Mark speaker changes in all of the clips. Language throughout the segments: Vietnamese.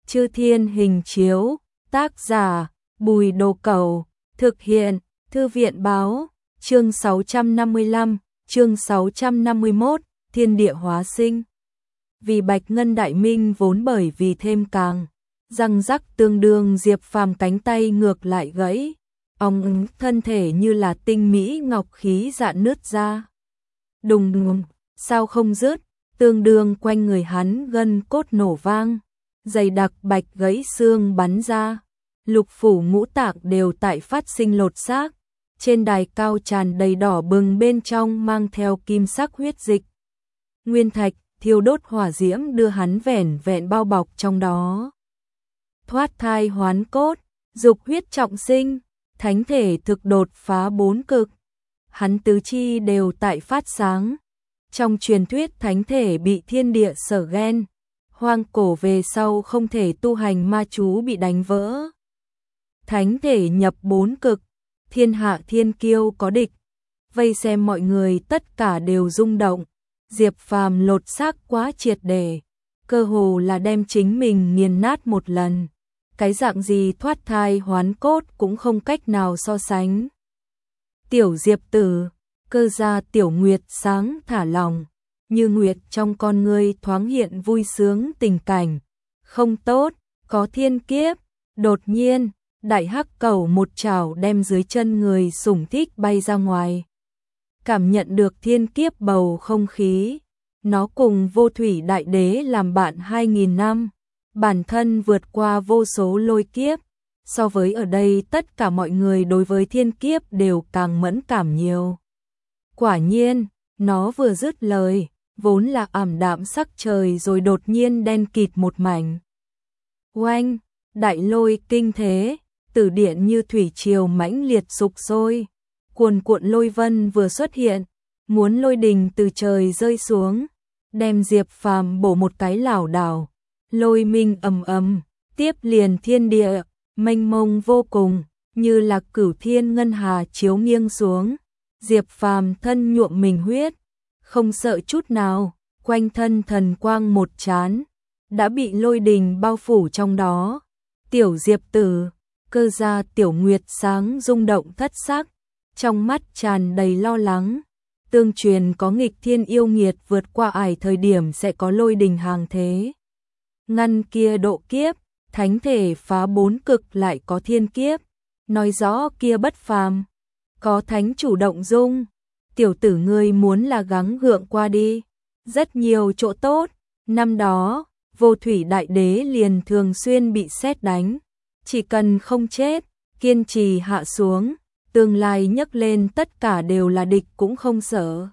Speaker 1: Chư Thiên Hình Chiếu, tác giả Bùi Đồ Cẩu, thực hiện Thư viện Báo, chương 655, chương 651, Thiên Địa Hóa Sinh. Vì Bạch Ngân Đại Minh vốn bởi vì thêm càng, răng rắc tương đương Diệp Phàm cánh tay ngược lại gãy, ong thân thể như là tinh mỹ ngọc khí dạn nứt ra. Đùng đùng, sao không dứt, tương đương quanh người hắn gân cốt nổ vang, dày đặc bạch gãy xương bắn ra, lục phủ ngũ tạng đều tại phát sinh lột xác, trên đài cao tràn đầy đỏ bừng bên trong mang theo kim sắc huyết dịch. Nguyên thạch, thiêu đốt hỏa diễm đưa hắn vẻn vẹn bao bọc trong đó. Thoát thai hoán cốt, dục huyết trọng sinh, thánh thể thực đột phá bốn cực. Hắn tứ chi đều tại phát sáng. Trong truyền thuyết thánh thể bị thiên địa sở ghen, hoang cổ về sau không thể tu hành ma chú bị đánh vỡ. Thánh thể nhập bốn cực, thiên hạ thiên kiêu có địch. Vây xem mọi người tất cả đều rung động. Diệp Phàm lột xác quá triệt để, cơ hồ là đem chính mình nghiền nát một lần. Cái dạng gì thoát thai hoán cốt cũng không cách nào so sánh. Tiểu Diệp Tử, Cơ gia Tiểu Nguyệt sáng thả lòng, như nguyệt trong con ngươi thoáng hiện vui sướng tình cảnh. Không tốt, có thiên kiếp. Đột nhiên, đại hắc cẩu một chảo đem dưới chân người sủng thích bay ra ngoài. Cảm nhận được thiên kiếp bầu không khí, nó cùng Vô Thủy Đại Đế làm bạn 2000 năm, bản thân vượt qua vô số lôi kiếp, so với ở đây tất cả mọi người đối với thiên kiếp đều càng mẫn cảm nhiều. Quả nhiên, nó vừa dứt lời, vốn là ảm đạm sắc trời rồi đột nhiên đen kịt một mảnh. Oanh, đại lôi kinh thế, tử điện như thủy triều mãnh liệt sục sôi. Cuồn cuộn lôi vân vừa xuất hiện, muốn lôi đình từ trời rơi xuống, đem Diệp Phàm bổ một cái lảo đảo. Lôi minh ầm ầm, tiếp liền thiên địa, mênh mông vô cùng, như là cửu thiên ngân hà chiếu nghiêng xuống. Diệp Phàm thân nhuộm mình huyết, không sợ chút nào, quanh thân thần quang một chán, đã bị lôi đình bao phủ trong đó. Tiểu Diệp Tử, Cơ gia Tiểu Nguyệt sáng rung động thất sắc, trong mắt tràn đầy lo lắng. Tương truyền có nghịch thiên yêu nghiệt vượt qua ải thời điểm sẽ có lôi đình hàng thế. Ngăn kia độ kiếp, thánh thể phá bốn cực lại có thiên kiếp, nói rõ kia bất phàm. Có thánh chủ động dung, tiểu tử ngươi muốn là gắng gượng qua đi, rất nhiều chỗ tốt. Năm đó, Vô Thủy Đại Đế liền thường xuyên bị sét đánh, chỉ cần không chết, kiên trì hạ xuống, tương lai nhấc lên tất cả đều là địch cũng không sợ.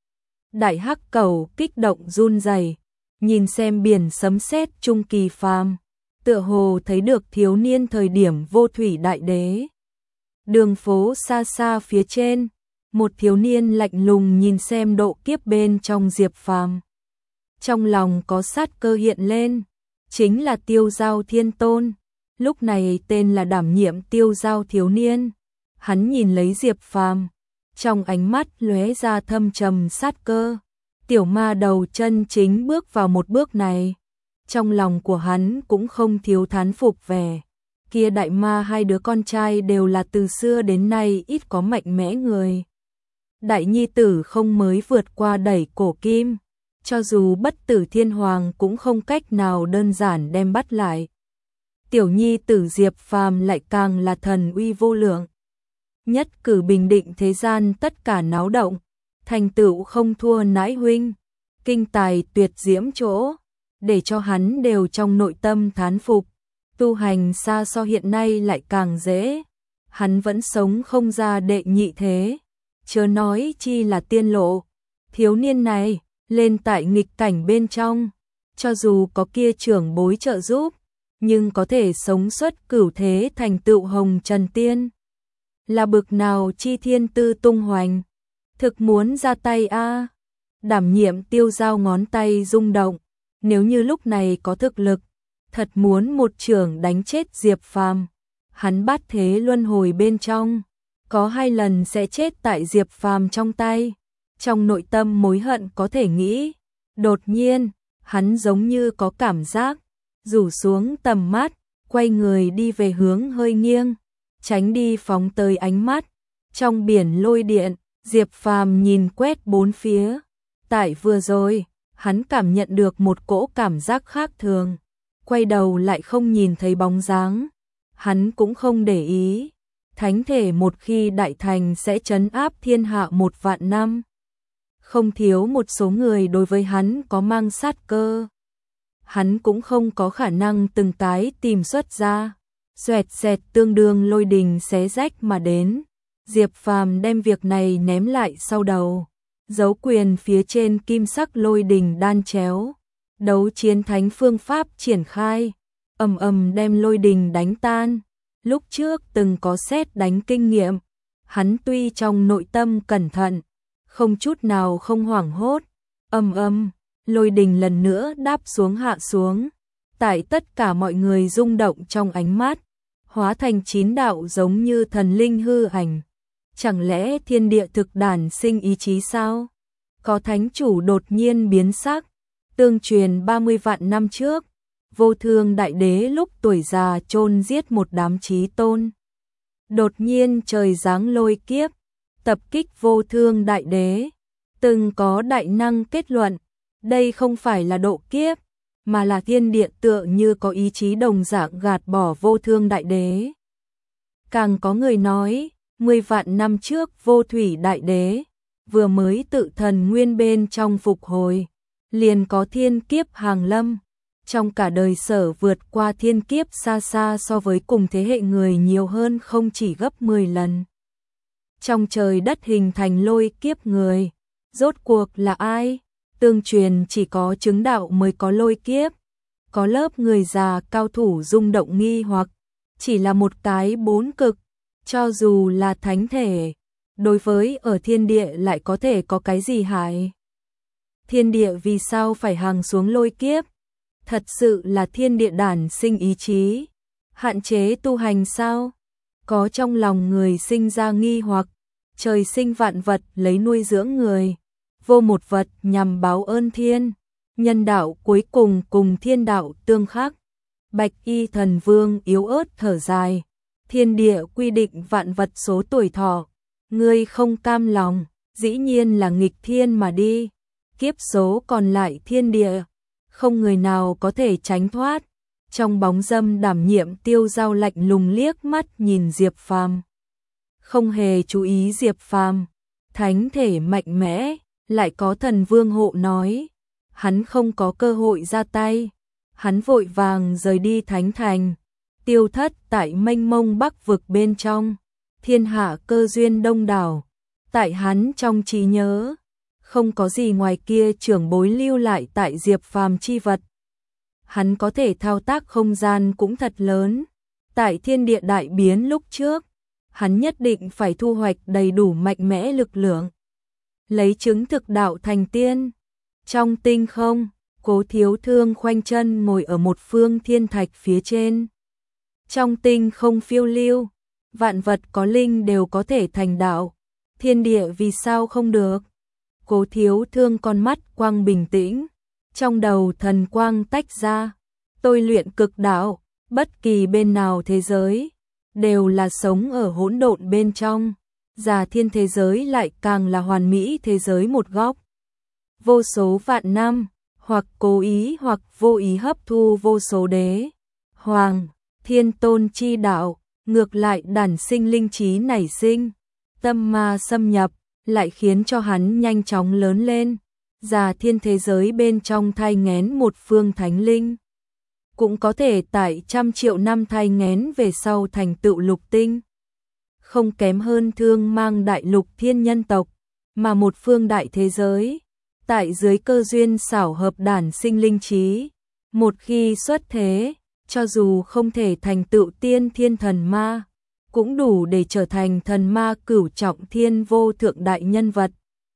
Speaker 1: Đại hắc cẩu kích động run rẩy, nhìn xem biển sấm sét trung kỳ phàm, tựa hồ thấy được thiếu niên thời điểm Vô Thủy Đại Đế. Đường phố xa xa phía trên, một thiếu niên lạnh lùng nhìn xem độ kiếp bên trong Diệp Phàm. Trong lòng có sát cơ hiện lên, chính là Tiêu Giao Thiên Tôn, lúc này tên là đảm nhiệm Tiêu Giao thiếu niên. Hắn nhìn lấy Diệp Phàm, trong ánh mắt lóe ra thâm trầm sát cơ. Tiểu ma đầu chân chính bước vào một bước này, trong lòng của hắn cũng không thiếu thán phục vẻ. Kia đại ma hai đứa con trai đều là từ xưa đến nay ít có mạnh mẽ người. Đại nhi tử không mới vượt qua đẩy cổ kim, cho dù bất tử thiên hoàng cũng không cách nào đơn giản đem bắt lại. Tiểu nhi tử Diệp Phàm lại càng là thần uy vô lượng. Nhất cử bình định thế gian tất cả náo động, thành tựu không thua nãi huynh, kinh tài tuyệt diễm chỗ, để cho hắn đều trong nội tâm thán phục. Tu hành xa so hiện nay lại càng dễ, hắn vẫn sống không ra đệ nhị thế, chớ nói chi là tiên lộ. Thiếu niên này, lên tại nghịch cảnh bên trong, cho dù có kia trưởng bối trợ giúp, nhưng có thể sống xuất cửu thế thành tựu hồng trần tiên. Là bực nào chi thiên tư tung hoành, thực muốn ra tay a. Đảm nhiệm Tiêu Giao ngón tay rung động, nếu như lúc này có thực lực, thật muốn một chưởng đánh chết Diệp Phàm. Hắn bát thế luân hồi bên trong, có 2 lần sẽ chết tại Diệp Phàm trong tay. Trong nội tâm mối hận có thể nghĩ, đột nhiên, hắn giống như có cảm giác, rủ xuống tầm mắt, quay người đi về hướng hơi nghiêng, tránh đi phóng tới ánh mắt. Trong biển lôi điện, Diệp Phàm nhìn quét bốn phía. Tại vừa rồi, hắn cảm nhận được một cỗ cảm giác khác thường. Quay đầu lại không nhìn thấy bóng dáng. Hắn cũng không để ý. Thánh thể một khi đại thành sẽ trấn áp thiên hạ 1.000 năm. Không thiếu một số người đối với hắn có mang sát cơ. Hắn cũng không có khả năng từng cái tìm xuất ra. Xoẹt xẹt tương đương lôi đình xé rách mà đến. Diệp Phàm đem việc này ném lại sau đầu. Dấu quyền phía trên kim sắc lôi đình đan chéo. Đấu chiến thánh phương pháp triển khai. Ầm ầm đem lôi đình đánh tan. Lúc trước từng có sét đánh kinh nghiệm. Hắn tuy trong nội tâm cẩn thận, không chút nào không hoảng hốt. Ầm ầm, lôi đình lần nữa đáp xuống hạ xuống. Tại tất cả mọi người rung động trong ánh mắt, hóa thành 9 đạo giống như thần linh hư ảnh. Chẳng lẽ thiên địa thực đản sinh ý chí sao? Có thánh chủ đột nhiên biến sắc. Tương truyền 30 vạn năm trước, Vô Thương Đại Đế lúc tuổi già chôn giết một đám chí tôn. Đột nhiên trời giáng lôi kiếp, tập kích Vô Thương Đại Đế. Từng có đại năng kết luận, đây không phải là độ kiếp, mà là thiên địa tựa như có ý chí đồng dạng gạt bỏ Vô Thương Đại Đế. Càng có người nói, 10 vạn năm trước Vô Thủy Đại Đế vừa mới tự thần nguyên bên trong phục hồi, liền có thiên kiếp hàng lâm. Trong cả đời Sở vượt qua thiên kiếp xa xa so với cùng thế hệ người nhiều hơn không chỉ gấp 10 lần. Trong trời đất hình thành lôi kiếp người, rốt cuộc là ai? Tương truyền chỉ có chứng đạo mới có lôi kiếp. Có lớp người già cao thủ rung động nghi hoặc, chỉ là một cái 4 cực, cho dù là thánh thể, đối với ở thiên địa lại có thể có cái gì hại? Thiên địa vì sao phải hằng xuống lôi kiếp? Thật sự là thiên địa đản sinh ý chí, hạn chế tu hành sao? Có trong lòng người sinh ra nghi hoặc, trời sinh vạn vật lấy nuôi dưỡng người, vô một vật nhằm báo ơn thiên, nhân đạo cuối cùng cùng thiên đạo tương khắc. Bạch Y Thần Vương yếu ớt thở dài, thiên địa quy định vạn vật số tuổi thọ, ngươi không cam lòng, dĩ nhiên là nghịch thiên mà đi, kiếp số còn lại thiên địa, không người nào có thể tránh thoát. Trong bóng dâm đảm nhiệm Tiêu Giao lạnh lùng liếc mắt nhìn Diệp Phàm, không hề chú ý Diệp Phàm, thánh thể mạnh mẽ, lại có Thần Vương hộ nói, hắn không có cơ hội ra tay, hắn vội vàng rời đi thánh thành, tiêu thất tại mênh mông Bắc vực bên trong, thiên hạ cơ duyên đông đảo, tại hắn trong trí nhớ, không có gì ngoài kia trưởng bối lưu lại tại Diệp Phàm chi vật. Hắn có thể thao tác không gian cũng thật lớn, tại thiên địa đại biến lúc trước, hắn nhất định phải thu hoạch đầy đủ mạnh mẽ lực lượng, lấy chứng thực đạo thành tiên. Trong tinh không, Cố Thiếu Thương khoanh chân ngồi ở một phương thiên thạch phía trên. Trong tinh không phiêu lưu, vạn vật có linh đều có thể thành đạo, thiên địa vì sao không được? Cố Thiếu Thương con mắt quang bình tĩnh, trong đầu thần quang tách ra, tôi luyện cực đạo, bất kỳ bên nào thế giới, đều là sống ở hỗn độn bên trong, già thiên thế giới lại càng là hoàn mỹ thế giới một góc. Vô số vạn năm, hoặc cố ý hoặc vô ý hấp thu vô số đế, hoàng, thiên tôn chi đạo, ngược lại đản sinh linh trí nảy sinh, tâm ma xâm nhập, lại khiến cho hắn nhanh chóng lớn lên, già thiên thế giới bên trong thai nghén một phương thánh linh. Cũng có thể tại 100 triệu năm thai nghén về sau thành tựu lục tinh. Không kém hơn Thương Mang đại lục thiên nhân tộc, mà một phương đại thế giới, tại dưới cơ duyên xảo hợp đản sinh linh trí, một khi xuất thế, cho dù không thể thành tựu tiên thiên thần ma, cũng đủ để trở thành thần ma cửu trọng thiên vô thượng đại nhân vật.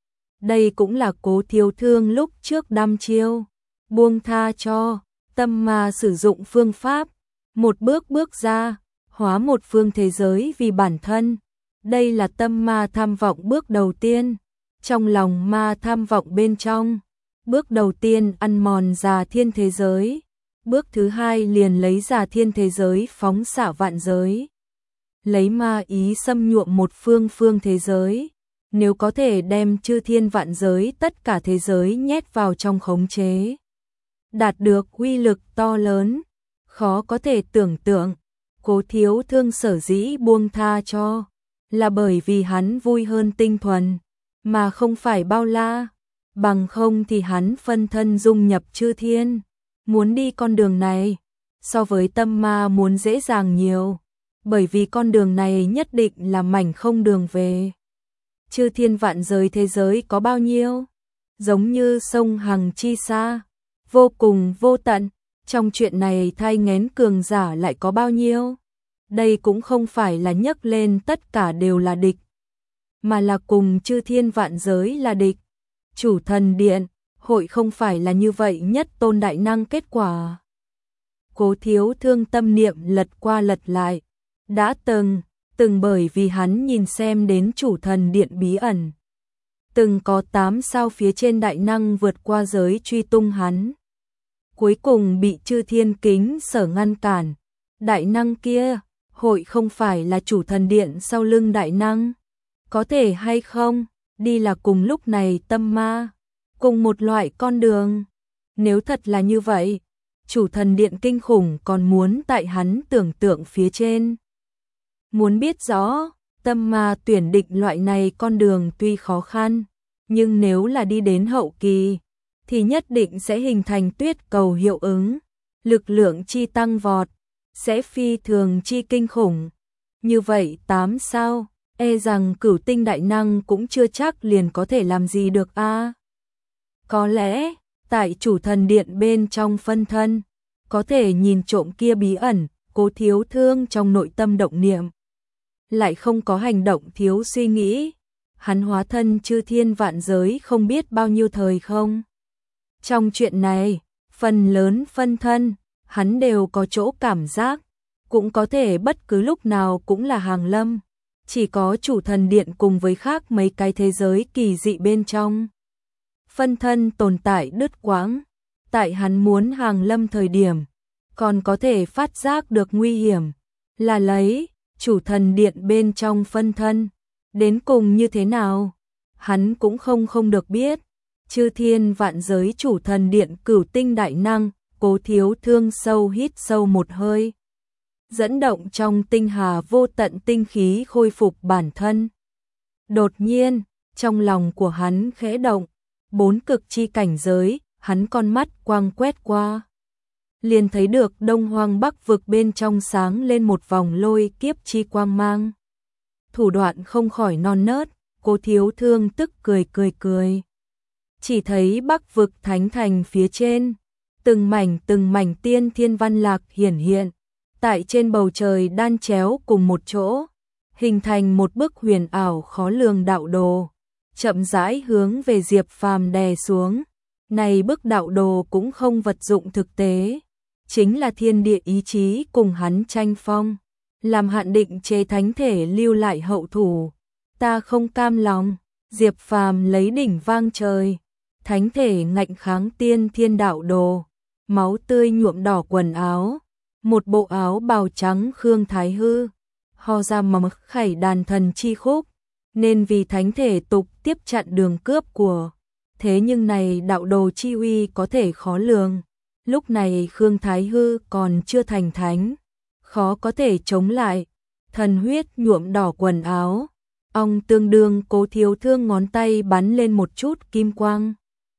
Speaker 1: Đây cũng là Cố Thiếu Thương lúc trước đăm chiêu, buông tha cho tâm ma sử dụng phương pháp, một bước bước ra, hóa một phương thế giới vì bản thân. Đây là tâm ma tham vọng bước đầu tiên, trong lòng ma tham vọng bên trong, bước đầu tiên ăn mòn già thiên thế giới, Bước thứ hai liền lấy ra thiên thế giới phóng xạ vạn giới. Lấy ma ý xâm nhuộm một phương thế giới. Nếu có thể đem chư thiên vạn giới tất cả thế giới nhét vào trong khống chế, đạt được uy lực to lớn, khó có thể tưởng tượng. Cố Thiếu Thương sở dĩ buông tha cho, là bởi vì hắn vui hơn tinh thuần, mà không phải bao la. Bằng không thì hắn phân thân dung nhập chư thiên, muốn đi con đường này, so với tâm ma muốn dễ dàng nhiều, bởi vì con đường này nhất định là mảnh không đường về. Chư thiên vạn giới thế giới có bao nhiêu? Giống như sông Hằng chi xa, vô cùng vô tận, trong chuyện này thai nghén cường giả lại có bao nhiêu? Đây cũng không phải là nhấc lên tất cả đều là địch, mà là cùng chư thiên vạn giới là địch. Chủ thần điện, hội không phải là như vậy nhất tôn đại năng kết quả. Cố Thiếu Thương tâm niệm lật qua lật lại, đã từng bởi vì hắn nhìn xem đến chủ thần điện bí ẩn. Từng có 8 sao phía trên đại năng vượt qua giới truy tung hắn. Cuối cùng bị chư thiên kính sở ngăn cản. Đại năng kia, hội không phải là chủ thần điện sau lưng đại năng. Có thể hay không, đi là cùng lúc này tâm ma, cùng một loại con đường. Nếu thật là như vậy, chủ thần điện kinh khủng còn muốn tại hắn tưởng tượng phía trên. Muốn biết rõ, tâm ma tuyển định loại này con đường tuy khó khăn, nhưng nếu là đi đến hậu kỳ, thì nhất định sẽ hình thành tuyết cầu hiệu ứng, lực lượng chi tăng vọt, sẽ phi thường chi kinh khủng. Như vậy 8 sao, e rằng cửu tinh đại năng cũng chưa chắc liền có thể làm gì được a. Có lẽ, tại chủ thần điện bên trong phân thân, có thể nhìn trộm kia bí ẩn, Cố Thiếu Thương trong nội tâm động niệm. Lại không có hành động thiếu suy nghĩ, hắn hóa thân chư thiên vạn giới không biết bao nhiêu thời không. Trong chuyện này, phần lớn phân thân, hắn đều có chỗ cảm giác, cũng có thể bất cứ lúc nào cũng là hàng lâm. Chỉ có chủ thần điện cùng với khác mấy cái thế giới kỳ dị bên trong. Phân thân tồn tại đứt quãng, tại hắn muốn hàng lâm thời điểm, còn có thể phát giác được nguy hiểm, là lấy chủ thần điện bên trong phân thân, đến cùng như thế nào, hắn cũng không được biết. Chư thiên vạn giới chủ thần điện cửu tinh đại năng, Cố Thiếu Thương sâu hít sâu một hơi. Dẫn động trong tinh hà vô tận tinh khí khôi phục bản thân. Đột nhiên, trong lòng của hắn khẽ động, 4 cực chi cảnh giới, hắn con mắt quang quét qua. Liền thấy được Đông Hoang Bắc vực bên trong sáng lên một vòng lôi kiếp chi quang mang. Thủ đoạn không khỏi non nớt, Cố Thiếu Thương tức cười. Chỉ thấy Bắc vực thánh thành phía trên, từng mảnh tiên thiên văn lạc hiển hiện, tại trên bầu trời đan chéo cùng một chỗ, hình thành một bức huyền ảo khó lường đạo đồ, chậm rãi hướng về Diệp Phàm đè xuống. Này bức đạo đồ cũng không vật dụng thực tế, chính là thiên địa ý chí cùng hắn tranh phong, làm hạn định chế thánh thể lưu lại hậu thủ. Ta không cam lòng, Diệp Phàm lấy đỉnh vang trời, thánh thể ngạnh kháng tiên thiên đạo đồ, máu tươi nhuộm đỏ quần áo, một bộ áo bào trắng Khương Thái Hư, ho ra mà khảy đàn thần chi khúc, nên vì thánh thể tục tiếp chặn đường cướp của. Thế nhưng này đạo đồ chi uy có thể khó lường, lúc này Khương Thái Hư còn chưa thành thánh, khó có thể chống lại. Thần huyết nhuộm đỏ quần áo, ong tương đương. Cố Thiếu Thương ngón tay bắn lên một chút kim quang,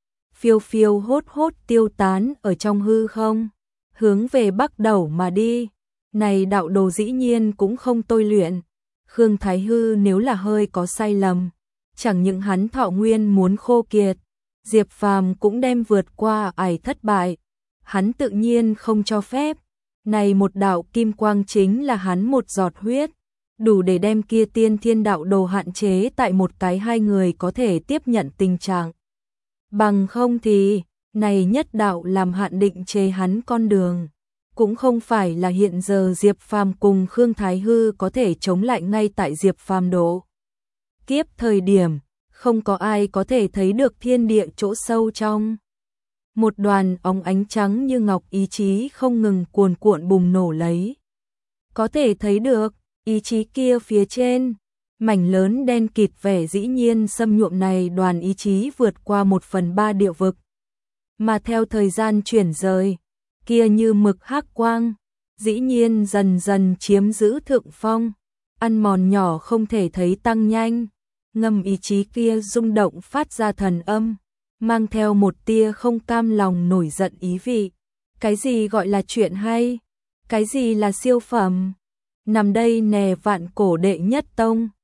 Speaker 1: phiêu hốt tiêu tán ở trong hư không, hướng về Bắc Đẩu mà đi. Này đạo đồ dĩ nhiên cũng không tôi luyện. Khương Thái Hư nếu là hơi có sai lầm, chẳng những hắn thọ nguyên muốn khô kiệt, Diệp Phàm cũng đem vượt qua ải thất bại. Hắn tự nhiên không cho phép. Này một đạo kim quang chính là hắn một giọt huyết, đủ để đem kia tiên thiên đạo đồ hạn chế tại một cái hai người có thể tiếp nhận tình trạng. Bằng không thì, này nhất đạo làm hạn định chế hắn con đường. Cũng không phải là hiện giờ Diệp Phàm cùng Khương Thái Hư có thể chống lại ngay tại Diệp Phàm độ kiếp thời điểm, không có ai có thể thấy được thiên địa chỗ sâu trong. một đoàn óng ánh trắng như ngọc ý chí không ngừng cuồn cuộn bùng nổ lấy. Có thể thấy được, ý chí kia phía trên, mảnh lớn đen kịt vẻ dĩ nhiên xâm nhuộm này đoàn ý chí vượt qua 1/3 địa vực. Mà theo thời gian chuyển rời, kia như mực hắc quang, dĩ nhiên dần dần chiếm giữ thượng phong, ăn mòn nhỏ không thể thấy tăng nhanh, ngầm ý chí kia rung động phát ra thần âm, mang theo một tia không cam lòng nổi giận ý vị. Cái gì gọi là chuyện hay? Cái gì là siêu phẩm? Nằm đây nè vạn cổ đệ nhất tông.